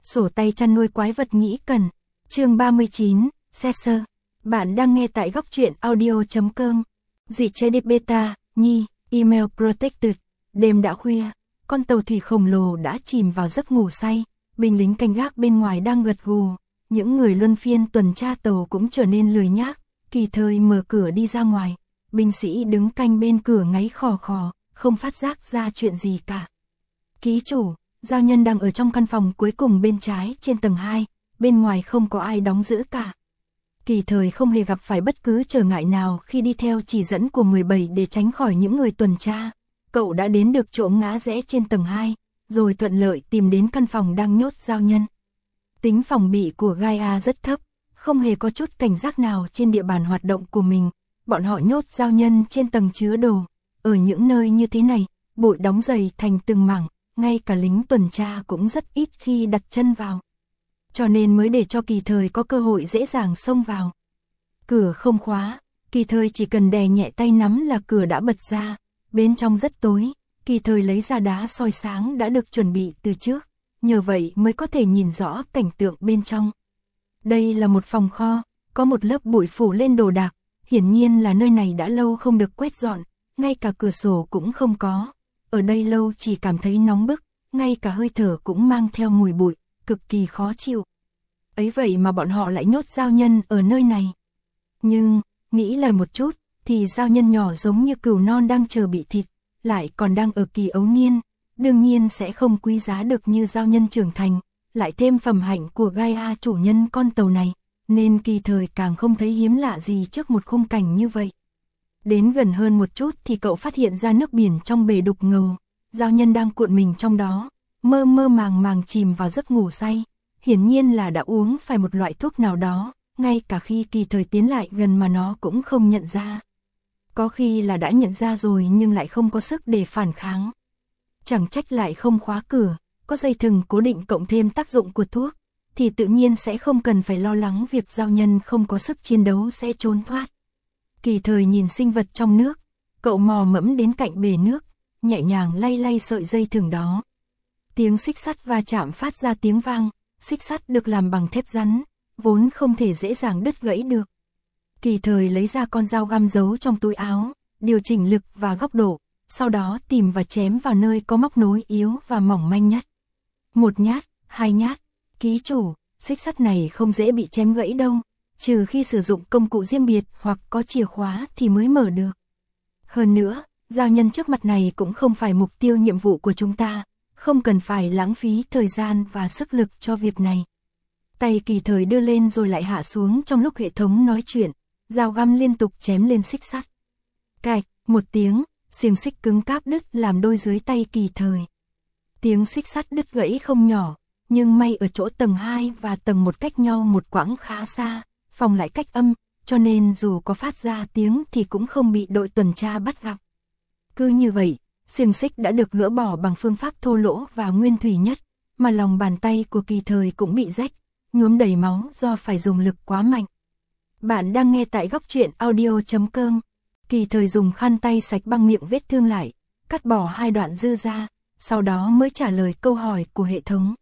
Sổ tay chăn nuôi quái vật nhĩ cần. Chương 39, Caesar. Bạn đang nghe tại góc truyện audio.com. Dị chế điệp beta, nhi, email protected. Đêm đã khuya, con tàu thủy khổng lồ đã chìm vào giấc ngủ say, binh lính canh gác bên ngoài đang gật gù, những người luân phiên tuần tra tàu cũng trở nên lười nhác, Kỳ Thời mở cửa đi ra ngoài, binh sĩ đứng canh bên cửa ngáy khò khò, không phát giác ra chuyện gì cả. Ký chủ, giao nhân đang ở trong căn phòng cuối cùng bên trái trên tầng 2, bên ngoài không có ai đóng giữ cả. Kỳ Thời không hề gặp phải bất cứ trở ngại nào khi đi theo chỉ dẫn của 17 để tránh khỏi những người tuần tra. Cậu đã đến được chỗ ngã rẽ trên tầng 2, rồi thuận lợi tìm đến căn phòng đang nhốt giao nhân. Tính phòng bị của Gaia rất thấp, không hề có chút cảnh giác nào trên địa bàn hoạt động của mình. Bọn họ nhốt giao nhân trên tầng chứa đồ. Ở những nơi như thế này, bụi đóng dày thành từng mảng, ngay cả lính tuần tra cũng rất ít khi đặt chân vào. Cho nên mới để cho Kỳ Thời có cơ hội dễ dàng xông vào. Cửa không khóa, Kỳ Thời chỉ cần đè nhẹ tay nắm là cửa đã bật ra. Bên trong rất tối, Kỳ Thời lấy ra đá soi sáng đã được chuẩn bị từ trước, nhờ vậy mới có thể nhìn rõ cảnh tượng bên trong. Đây là một phòng kho, có một lớp bụi phủ lên đồ đạc, hiển nhiên là nơi này đã lâu không được quét dọn, ngay cả cửa sổ cũng không có. Ở đây lâu chỉ cảm thấy nóng bức, ngay cả hơi thở cũng mang theo mùi bụi, cực kỳ khó chịu. Ấy vậy mà bọn họ lại nhốt giao nhân ở nơi này. Nhưng, nghĩ lại một chút, thì giao nhân nhỏ giống như cừu non đang chờ bị thịt, lại còn đang ở kỳ ấu niên, đương nhiên sẽ không quý giá được như giao nhân trưởng thành, lại thêm phẩm hạnh của Gaia chủ nhân con tàu này, nên Kỳ Thời càng không thấy hiếm lạ gì trước một khung cảnh như vậy. Đến gần hơn một chút thì cậu phát hiện ra nước biển trong bể đục ngầu, giao nhân đang cuộn mình trong đó, mơ mơ màng màng chìm vào giấc ngủ say, hiển nhiên là đã uống phải một loại thuốc nào đó, ngay cả khi Kỳ Thời tiến lại gần mà nó cũng không nhận ra. Có khi là đã nhận ra rồi nhưng lại không có sức để phản kháng. Chẳng trách lại không khóa cửa, có dây thừng cố định cộng thêm tác dụng của thuốc, thì tự nhiên sẽ không cần phải lo lắng việc giao nhân không có sức chiến đấu sẽ trốn thoát. Kỳ Thời nhìn sinh vật trong nước, cậu mò mẫm đến cạnh bể nước, nhẹ nhàng lay lay sợi dây thừng đó. Tiếng xích sắt va chạm phát ra tiếng vang, xích sắt được làm bằng thép rắn, vốn không thể dễ dàng đứt gãy được. Kỳ Thời lấy ra con dao găm giấu trong túi áo, điều chỉnh lực và góc độ, sau đó tìm và chém vào nơi có móc nối yếu và mỏng manh nhất. Một nhát, hai nhát, ký chủ, xích sắt này không dễ bị chém gãy đâu, trừ khi sử dụng công cụ riêng biệt hoặc có chìa khóa thì mới mở được. Hơn nữa, giao nhân trước mặt này cũng không phải mục tiêu nhiệm vụ của chúng ta, không cần phải lãng phí thời gian và sức lực cho việc này. Tay Kỳ Thời đưa lên rồi lại hạ xuống trong lúc hệ thống nói chuyện, dao găm liên tục chém lên xích sắt. Cạch, một tiếng, xiềng xích cứng cáp đứt làm đôi dưới tay Kỳ Thời. Tiếng xích sắt đứt gãy không nhỏ, nhưng may ở chỗ tầng 2 và tầng 1 cách nhau một quãng khá xa, phòng lại cách âm, cho nên dù có phát ra tiếng thì cũng không bị đội tuần tra bắt gặp. Cứ như vậy, xiềng xích đã được gỡ bỏ bằng phương pháp thô lỗ và nguyên thủy nhất, mà lòng bàn tay của Kỳ Thời cũng bị rách, nhuốm đầy máu do phải dùng lực quá mạnh. Bạn đang nghe tại góc truyện audio.com. Kỳ Thời dùng khăn tay sạch băng miệng vết thương lại, cắt bỏ 2 đoạn dư ra, sau đó mới trả lời câu hỏi của hệ thống.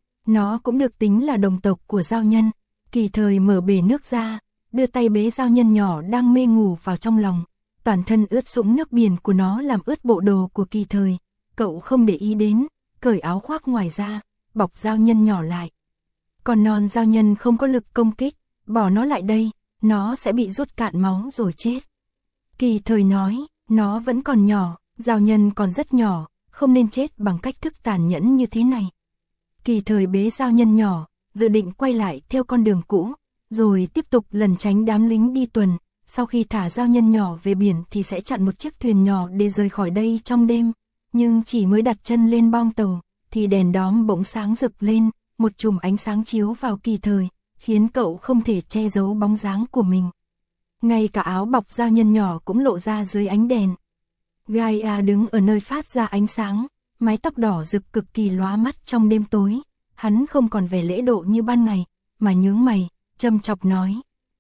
Nó cũng được tính là đồng tộc của giao nhân. Kỳ Thời mở bể nước ra, đưa tay bế giao nhân nhỏ đang mê ngủ vào trong lòng. Toàn thân ướt sũng nước biển của nó làm ướt bộ đồ của Kỳ Thời. Cậu không để ý đến, cởi áo khoác ngoài ra, bọc giao nhân nhỏ lại. Còn non giao nhân không có lực công kích, bỏ nó lại đây, nó sẽ bị rút cạn máu rồi chết. Kỳ Thời nói, nó vẫn còn nhỏ, giao nhân còn rất nhỏ, không nên chết bằng cách thức tàn nhẫn như thế này. Kỳ Thời bế giao nhân nhỏ, dự định quay lại theo con đường cũ, rồi tiếp tục lẩn tránh đám lính đi tuần. Sau khi thả giao nhân nhỏ về biển thì sẽ chặn một chiếc thuyền nhỏ để rời khỏi đây trong đêm. Nhưng chỉ mới đặt chân lên bong tàu, thì đèn đóm bỗng sáng rực lên, một chùm ánh sáng chiếu vào Kỳ Thời, khiến cậu không thể che giấu bóng dáng của mình. Ngay cả áo bọc giao nhân nhỏ cũng lộ ra dưới ánh đèn. Gaia đứng ở nơi phát ra ánh sáng, mái tóc đỏ rực cực kỳ lóa mắt trong đêm tối. Hắn không còn vẻ lễ độ như ban ngày, mà nhướng mày, châm chọc nói.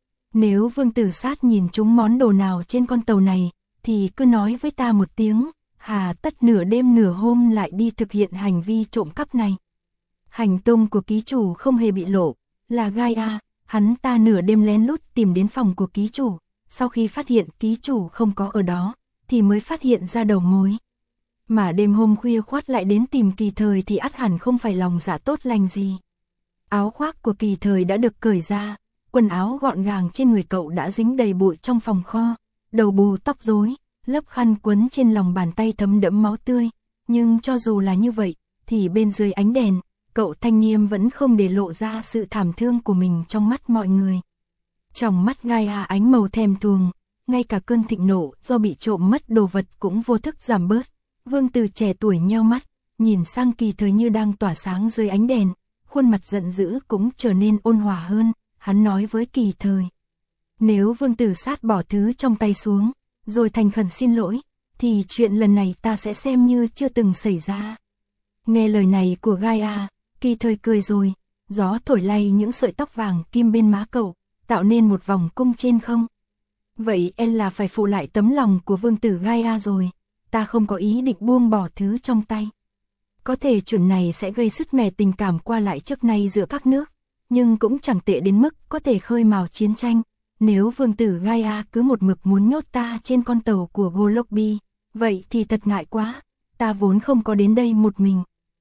Nếu Vương Tử Sát nhìn trúng món đồ nào trên con tàu này, thì cứ nói với ta một tiếng, hà tất nửa đêm nửa hôm lại đi thực hiện hành vi trộm cắp này. Hành tung của ký chủ không hề bị lộ, là Gaia, hắn ta nửa đêm lén lút tìm đến phòng của ký chủ, sau khi phát hiện ký chủ không có ở đó, thì mới phát hiện ra đầu mối. Mà đêm hôm khuya khoắt lại đến tìm Kỳ Thời thì ắt hẳn không phải lòng dạ tốt lành gì. Áo khoác của Kỳ Thời đã được cởi ra, quần áo gọn gàng trên người cậu đã dính đầy bụi trong phòng kho, đầu bù tóc rối, lớp khăn quấn trên lòng bàn tay thấm đẫm máu tươi, nhưng cho dù là như vậy, thì bên dưới ánh đèn, cậu thanh niên vẫn không để lộ ra sự thảm thương của mình trong mắt mọi người. Trong mắt Gaia ánh màu thèm thuồng, ngay cả cơn thịnh nộ do bị trộm mất đồ vật cũng vô thức giảm bớt. Vương Tử trẻ tuổi nheo mắt, nhìn sang Kỳ Thời như đang tỏa sáng dưới ánh đèn, khuôn mặt giận dữ cũng trở nên ôn hòa hơn, hắn nói với Kỳ Thời. Nếu Vương Tử sát bỏ thứ trong tay xuống, rồi thành khẩn xin lỗi, thì chuyện lần này ta sẽ xem như chưa từng xảy ra. Nghe lời này của Gaia, Kỳ Thời cười rồi, gió thổi lay những sợi tóc vàng kim bên má cậu, tạo nên một vòng cung trên không. Vậy em là phải phụ lại tấm lòng của Vương Tử Gaia rồi, ta không có ý định buông bỏ thứ trong tay. Có thể chuyện này sẽ gây sứt mẻ tình cảm qua lại trước nay giữa các nước, nhưng cũng chẳng tệ đến mức có thể khơi mào chiến tranh. Nếu Vương Tử Gaia cứ một mực muốn nhốt ta trên con tàu của Golobi, vậy thì thật ngại quá, ta vốn không có đến đây một mình.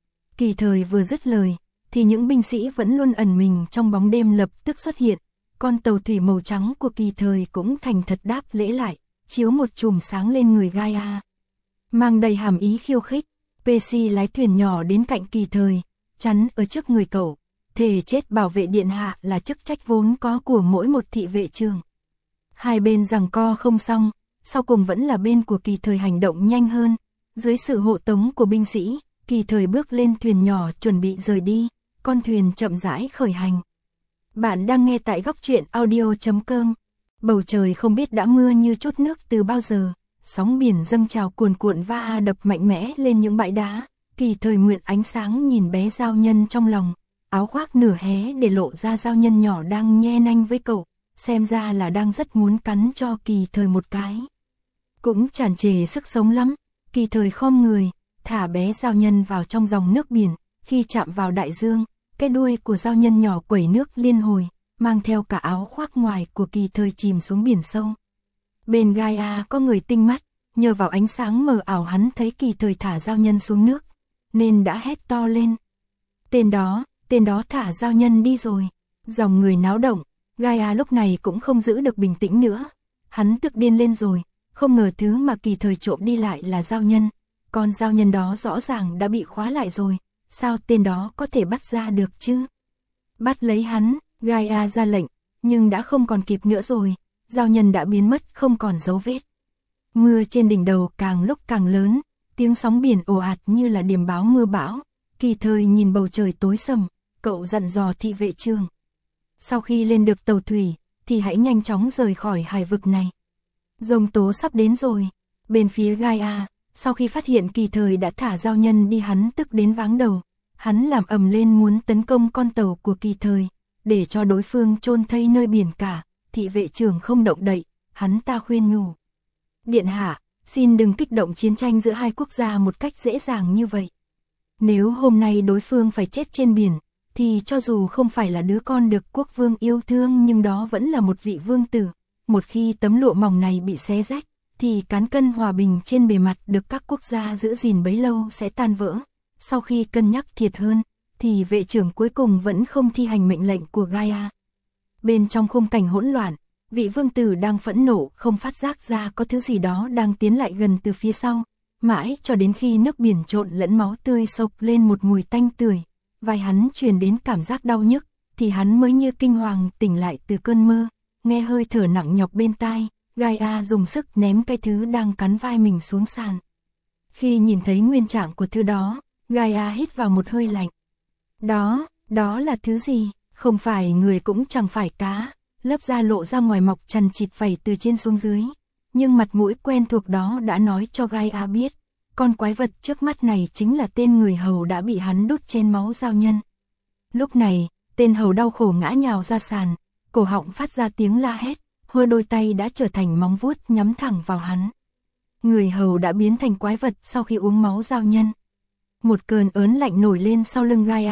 Kỳ Thời vừa dứt lời, thì những binh sĩ vẫn luôn ẩn mình trong bóng đêm lập tức xuất hiện. Con tàu thủy màu trắng của Kỳ Thời cũng thành thật đáp lễ lại, chiếu một chùm sáng lên người Gaia. Mang đầy hàm ý khiêu khích, Percy lái thuyền nhỏ đến cạnh Kỳ Thời, chắn ở trước người cậu. Thề chết bảo vệ điện hạ là chức trách vốn có của mỗi một thị vệ trường. Hai bên giằng co không xong, sau cùng vẫn là bên của Kỳ Thời hành động nhanh hơn. Dưới sự hộ tống của binh sĩ, Kỳ Thời bước lên thuyền nhỏ chuẩn bị rời đi, con thuyền chậm rãi khởi hành. Bạn đang nghe tại góc truyện audio.com. Bầu trời không biết đã mưa như chút nước từ bao giờ, sóng biển dâng trào cuồn cuộn va đập mạnh mẽ lên những bãi đá. Kỳ Thời mượn ánh sáng nhìn bé giao nhân trong lòng, áo khoác nửa hé để lộ ra giao nhân nhỏ đang nhe nanh với cậu, xem ra là đang rất muốn cắn cho Kỳ Thời một cái. Cũng tràn trề sức sống lắm, Kỳ Thời khom người, thả bé giao nhân vào trong dòng nước biển, khi chạm vào đại dương, cái đuôi của giao nhân nhỏ quẩy nước liên hồi, mang theo cả áo khoác ngoài của Kỳ Thời chìm xuống biển sâu. Bên Gaia có người tinh mắt, nhờ vào ánh sáng mờ ảo hắn thấy Kỳ Thời thả giao nhân xuống nước, nên đã hét to lên. Tên đó thả giao nhân đi rồi. Dòng người náo động, Gaia lúc này cũng không giữ được bình tĩnh nữa. Hắn tức điên lên rồi, không ngờ thứ mà Kỳ Thời trộm đi lại là giao nhân. Con giao nhân đó rõ ràng đã bị khóa lại rồi, sao tên đó có thể bắt ra được chứ? Bắt lấy hắn, Gaia ra lệnh, nhưng đã không còn kịp nữa rồi, giao nhân đã biến mất không còn dấu vết. Mưa trên đỉnh đầu càng lúc càng lớn, tiếng sóng biển ồ ạt như là điềm báo mưa bão. Kỳ Thời nhìn bầu trời tối sầm, cậu dặn dò thị vệ trường. Sau khi lên được tàu thủy, thì hãy nhanh chóng rời khỏi hải vực này. Giông tố sắp đến rồi. Bên phía Gaia, sau khi phát hiện Kỳ Thời đã thả giao nhân đi hắn tức đến váng đầu. Hắn làm ầm lên muốn tấn công con tàu của Kỳ Thời, để cho đối phương chôn thây nơi biển cả. Thị vệ trưởng không động đậy, hắn ta khuyên nhủ. Điện hạ, xin đừng kích động chiến tranh giữa hai quốc gia một cách dễ dàng như vậy. Nếu hôm nay đối phương phải chết trên biển, thì cho dù không phải là đứa con được quốc vương yêu thương nhưng đó vẫn là một vị vương tử. Một khi tấm lụa mỏng này bị xé rách, thì cán cân hòa bình trên bề mặt được các quốc gia giữ gìn bấy lâu sẽ tan vỡ. Sau khi cân nhắc thiệt hơn, thì vệ trưởng cuối cùng vẫn không thi hành mệnh lệnh của Gaia. Bên trong khung cảnh hỗn loạn, vị vương tử đang phẫn nộ không phát giác ra có thứ gì đó đang tiến lại gần từ phía sau. Mãi cho đến khi nước biển trộn lẫn máu tươi sộc lên một mùi tanh tưởi, vai hắn truyền đến cảm giác đau nhức, thì hắn mới như kinh hoàng tỉnh lại từ cơn mơ, nghe hơi thở nặng nhọc bên tai, Gaia dùng sức ném cái thứ đang cắn vai mình xuống sàn. Khi nhìn thấy nguyên trạng của thứ đó, Gaia hít vào một hơi lạnh. Đó là thứ gì? Không phải người cũng chẳng phải cá, lớp da lộ ra ngoài mọc chằn chịt vảy từ trên xuống dưới. Nhưng mặt mũi quen thuộc đó đã nói cho Gaia biết, con quái vật trước mắt này chính là tên người hầu đã bị hắn đút trên máu giao nhân. Lúc này, tên hầu đau khổ ngã nhào ra sàn, cổ họng phát ra tiếng la hét, hơ đôi tay đã trở thành móng vuốt nhắm thẳng vào hắn. Người hầu đã biến thành quái vật sau khi uống máu giao nhân. Một cơn ớn lạnh nổi lên sau lưng Gaia,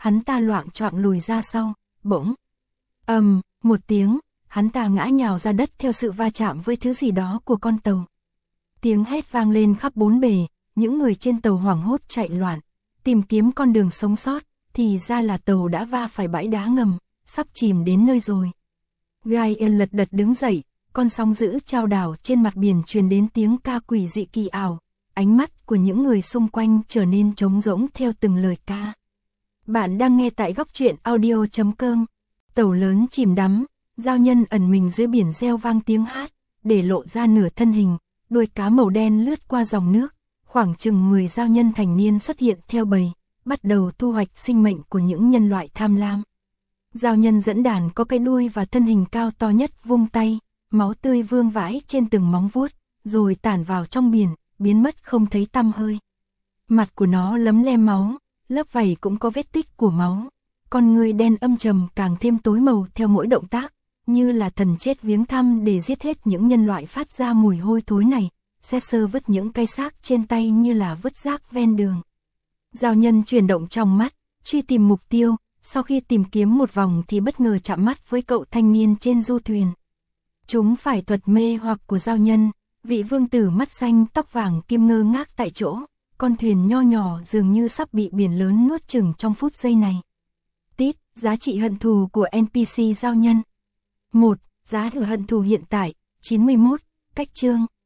hắn ta loạng choạng lùi ra sau, bỗng. Một tiếng, hắn ta ngã nhào ra đất theo sự va chạm với thứ gì đó của con tàu. Tiếng hét vang lên khắp bốn bề, những người trên tàu hoảng hốt chạy loạn, tìm kiếm con đường sống sót, thì ra là tàu đã va phải bãi đá ngầm, sắp chìm đến nơi rồi. Gael lật đật đứng dậy, con sóng dữ chao đảo trên mặt biển truyền đến tiếng ca quỷ dị kỳ ảo, ánh mắt của những người xung quanh trở nên trống rỗng theo từng lời ca. Bạn đang nghe tại góc truyện audio.com. Tàu lớn chìm đắm, giao nhân ẩn mình dưới biển reo vang tiếng hát, để lộ ra nửa thân hình, đuôi cá màu đen lướt qua dòng nước, khoảng chừng 10 giao nhân thành niên xuất hiện theo bầy, bắt đầu thu hoạch sinh mệnh của những nhân loại tham lam. Giao nhân dẫn đàn có cái đuôi và thân hình cao to nhất vung tay, máu tươi vương vãi trên từng móng vuốt, rồi tản vào trong biển, biến mất không thấy tăm hơi. Mặt của nó lấm lem máu, lớp vảy cũng có vết tích của máu. Con người đen âm trầm càng thêm tối màu theo mỗi động tác, như là thần chết viếng thăm để giết hết những nhân loại phát ra mùi hôi thối này. Caesar vứt những cây xác trên tay như là vứt rác ven đường. Giao nhân chuyển động trong mắt, truy tìm mục tiêu, sau khi tìm kiếm một vòng thì bất ngờ chạm mắt với cậu thanh niên trên du thuyền. Chúng phải thuật mê hoặc của giao nhân, vị vương tử mắt xanh tóc vàng kim ngơ ngác tại chỗ, con thuyền nho nhỏ dường như sắp bị biển lớn nuốt chửng trong phút giây này. Tít, giá trị hận thù của NPC giao nhân. 1. Giá thử hận thù hiện tại, 91, cách chương.